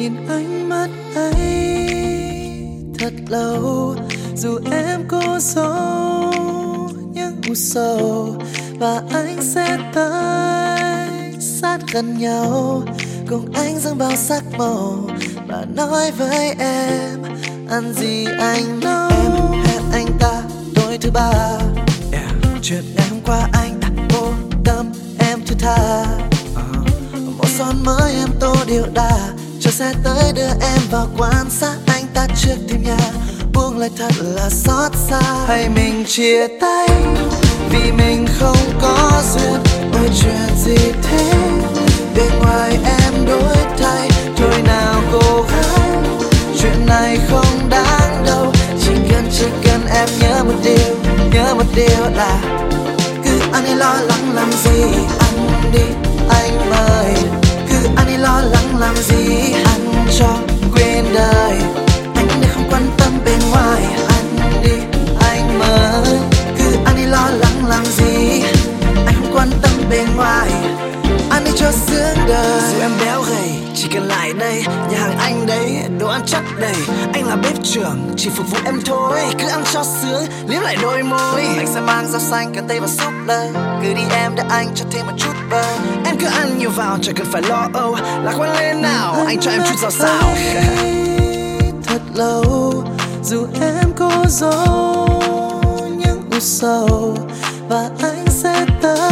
nhìn ánh mắt ấy thật lâu, dù em cố giấu những u sầu, và anh sẽ tới sát gần nhau, cùng anh dâng bao sắc màu và nói với em ăn gì anh nấu. Em hẹn anh ta tối thứ ba, chuyện ngày hôm qua anh đã vô tâm em thứ tha. Một son mới em tô điệu đà, cho xe tới đưa em vào quán xa anh ta trước thềm nhà, buông lời thật là xót xa. Hay mình chia tay vì mình không có duyên, ôi chuyện gì thế, bên ngoài em đổi thay, thôi nào cô gái, chuyện này không đáng đâu. Chỉ cần em nhớ một điều là cứ anh ấy lo lắng làm gì, anh đi anh mời. Cứ anh ấy lo lắng làm gì, anh cho quên đời. Anh đây không quan tâm bên ngoài, anh đi anh mời. Cứ anh ấy lo lắng làm gì, anh không quan tâm bên ngoài, anh đi cho sướng đời. Dù em béo gầy, chỉ cần lại đây, nhà hàng anh đấy, đồ ăn chất đầy. Anh là bếp trưởng, chỉ phục vụ em thôi. Cứ ăn cho sướng, liếm lại đôi môi. Anh sẽ mang rau xanh, cà tây và súp lơ. Cứ đi em để anh cho thêm một chút bơ. Em cứ ăn nhiều vào, chẳng cần phải lo âu. Lạc quan lên nào, anh cho em chút rau xào. Thật lâu, dù em cố giấu những u sầu, và anh sẽ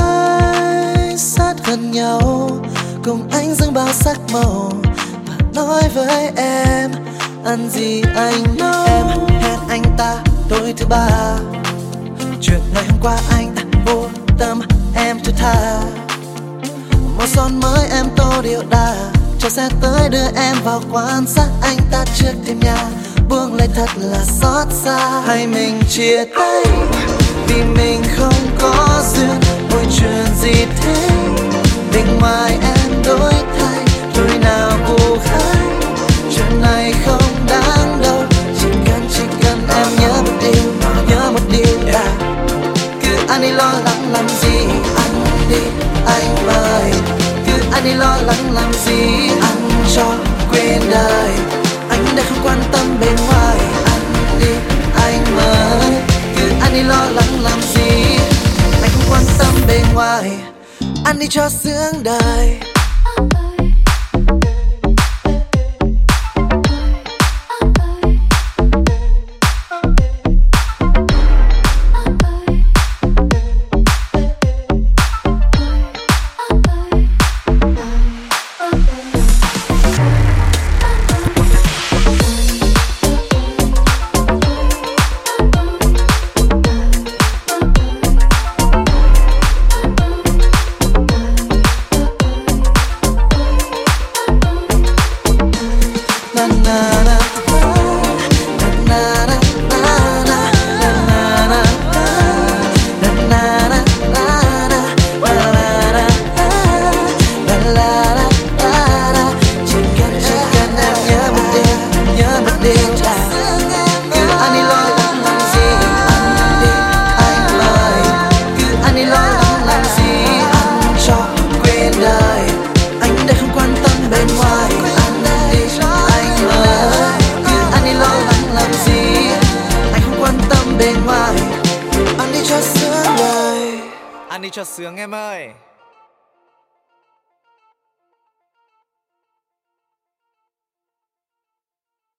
tới sát gần nhau, cùng anh dâng bao sắc màu và nói với em ăn gì anh nấu. Em hẹn anh ta tối thứ ba, chuyện ngày hôm qua anh đã vô tâm em thứ tha. Một son mới em tô điệu đà, cho xe tới đưa em vào quán xa anh ta trước thềm nhà, buông lời thật là xót xa. Hay mình chia tay vì mình không có duyên, ôi chuyện gì thế, bên ngoài em đổi thay, thôi nào cô gái, chuyện này không đáng đâu. Chỉ cần em nhớ một điều là cứ anh ấy lo lắng làm gì, anh đi anh mời. Cứ anh ấy lo lắng làm gì, anh cho quên đời. Anh đây không quan tâm bên ngoài, anh đi anh mời. Cứ anh ấy lo lắng làm gì, anh không quan tâm bên ngoài, anh đi cho sướng đời. Bên ngoài anh đi cho sướng đời, Ăn đi cho sướng em ơi.